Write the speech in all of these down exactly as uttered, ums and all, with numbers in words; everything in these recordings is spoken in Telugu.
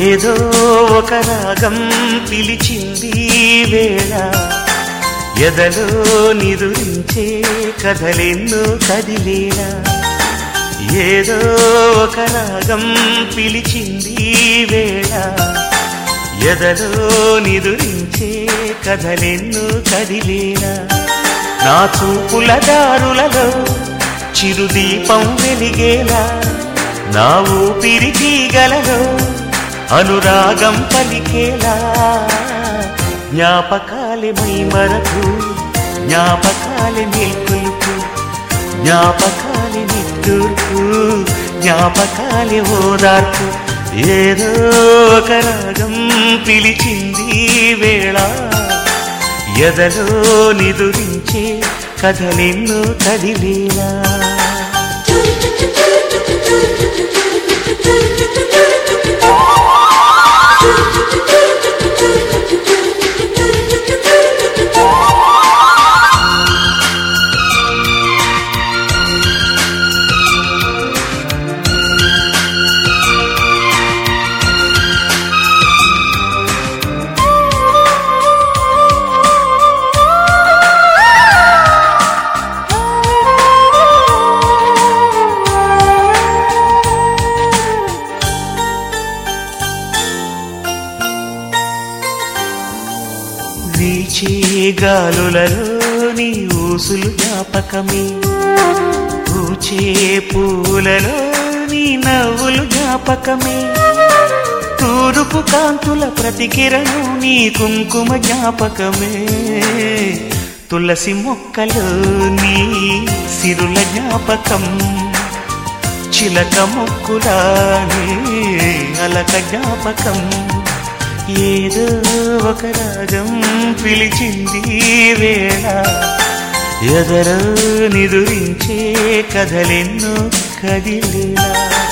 ఏదో ఒక రాగం పిలిచింది వేళ ఎదలో నిదురించే కథలెన్నో కదిలేలా ఏదో ఒక రాగం పిలిచింది వేళ ఎదలో నిదురించే కథలెన్నో కదిలేలా నా చూపుల దారులలో చిరుదీపం వెలిగేలా నా ఊపిరి తీగలలో అనురాగం పలికేలా జ్ఞాపకాలే మైమరకు జ్ఞాపకాలే మేల్కొలుపు జ్ఞాపకాలే నిట్టూర్పు జ్ఞాపకాలే ఓదార్పు ఏదో ఒక రాగం పిలిచింది వేళ ఎదలో నిదురించే కథలెన్నో కదిలేలా వీచే గాలులలో నీ ఊసులు జ్ఞాపకమే పూచే పూలలో నీ నవ్వులు జ్ఞాపకమే తూరుపు కాంతుల ప్రతికిరణం నీ కుంకుమ జ్ఞాపకమే తులసి మొక్కలో నీ సిరుల జ్ఞాపకం చిలక మొక్కులా నీ అలక జ్ఞాపకం ఏదో ఒక రాగం పిలిచింది వేళ ఎదరో నిదురించే కథలెన్నో కదిలేలా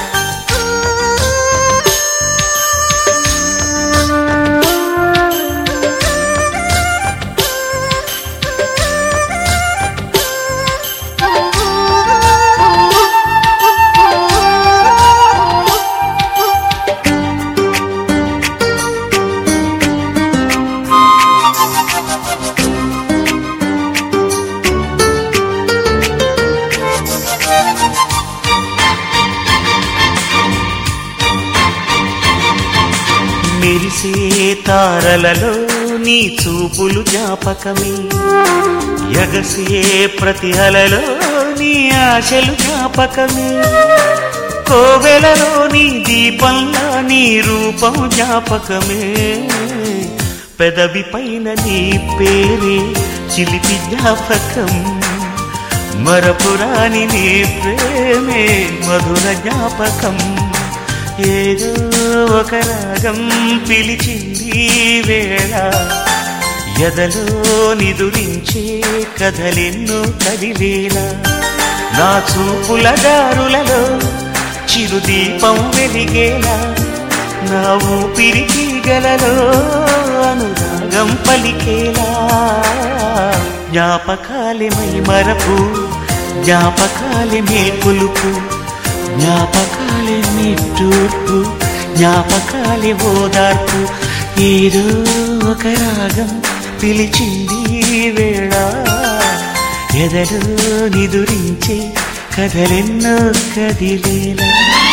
మెరిసే తారలలో నీ చూపులు జ్ఞాపకమే ఎగసే ప్రతి అలలో నీ ఆశలు జ్ఞాపకమే కోవెలలో నీ దీపంలా నీ రూపం జ్ఞాపకమే పెదవి పైన నీ పేరే చిలిపి జ్ఞాపకం మరపురాని నీ ప్రేమే మధుర జ్ఞాపకం ఏదో ఒక రాగం పిలిచింది వేళ ఎదలో నిదురించే కథలెన్నో కదిలేలా నా చూపుల దారులలో చిరుదీపం వెలిగేలా నా ఊపిరి తీగలలో అనురాగం పలికేలా జ్ఞాపకాలే మైమరపు జ్ఞాపకాలే మేల్కొలుపు జ్ఞాపకాలే నిట్టూర్పు జ్ఞాపకాలే ఓదార్పు ఏదో ఒక రాగం పిలిచింది వేళ ఎదలో నిదురించే కథలెన్నో కదిలేలా